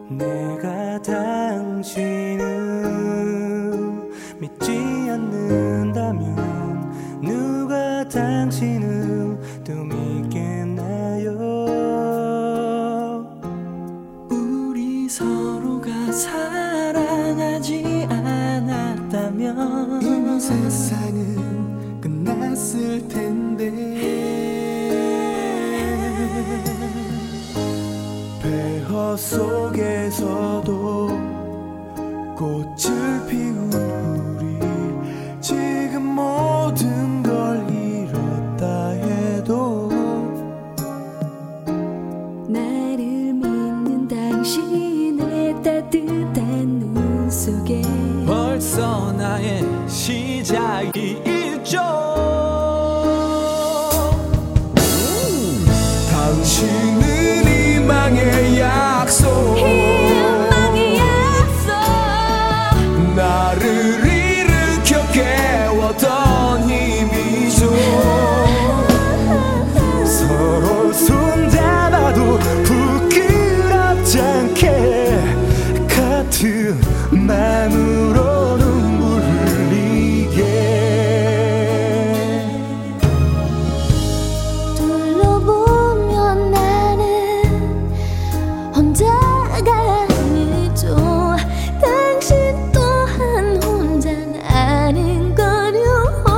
내가 당신을 믿지 않는다면 누가 당신을 또 믿겠나요? 우리 서로가 사랑하지 않았다면 이미 세상은 끝났을 텐데 폐허 속에서도 꽃을 피운 우리 지금 모든 걸 잃었다 해도 나를 믿는 당신의 따뜻한 눈 속에 벌써 나의 시작이 있죠. 당신은 희망의 약속 나를 일으켜 깨웠던 힘이죠. 서로 손잡아도 부끄럽지 않게 같은 마음으로 눈물 흘리게 둘러보면 나는 혼자가 아니죠. 당신 또한 혼자는 아는걸요.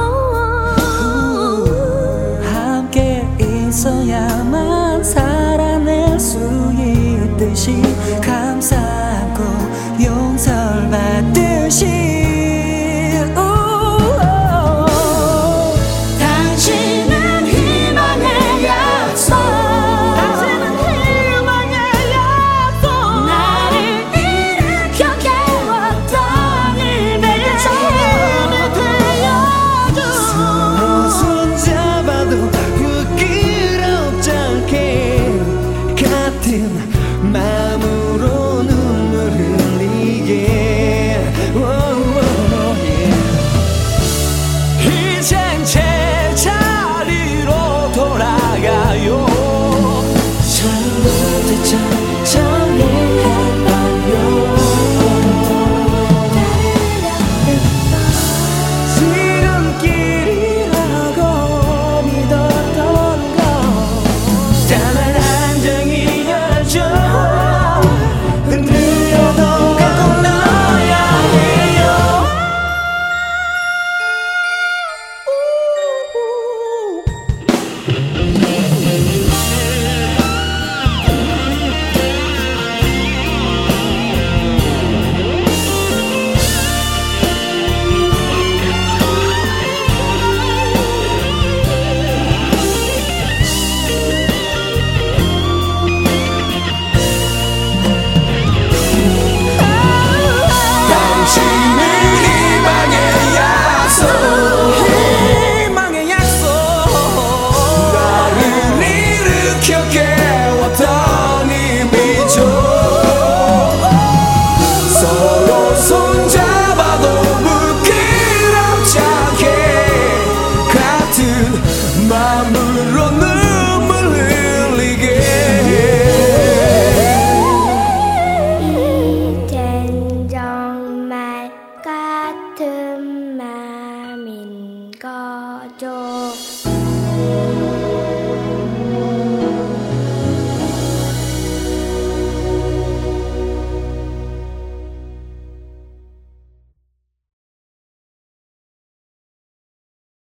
함께 있어야만 살아낼 수 있듯이 감싸고 용서를 받듯이 당신은 희망의 약속 나를 일으켜 깨웠던 일매의 힘이 되어줘. 서로 손잡아도 부끄럽지 않게 같은 마음으로 눈물 흘리게 이젠 제자리로 돌아가요. 잘못했죠 정리해봐요. 지름길이라고 믿었던 거 다만 한정이었죠. 흔들려도 꼭 너야 해요. 당신은 희망의 약속 희망의 약속 나를 일으켜 깨웠던 힘이죠. 서로 손잡아도 부끄럽지 않게 같은 마음으로 눈물 흘리게 이젠 정말 같은 맘인 거죠.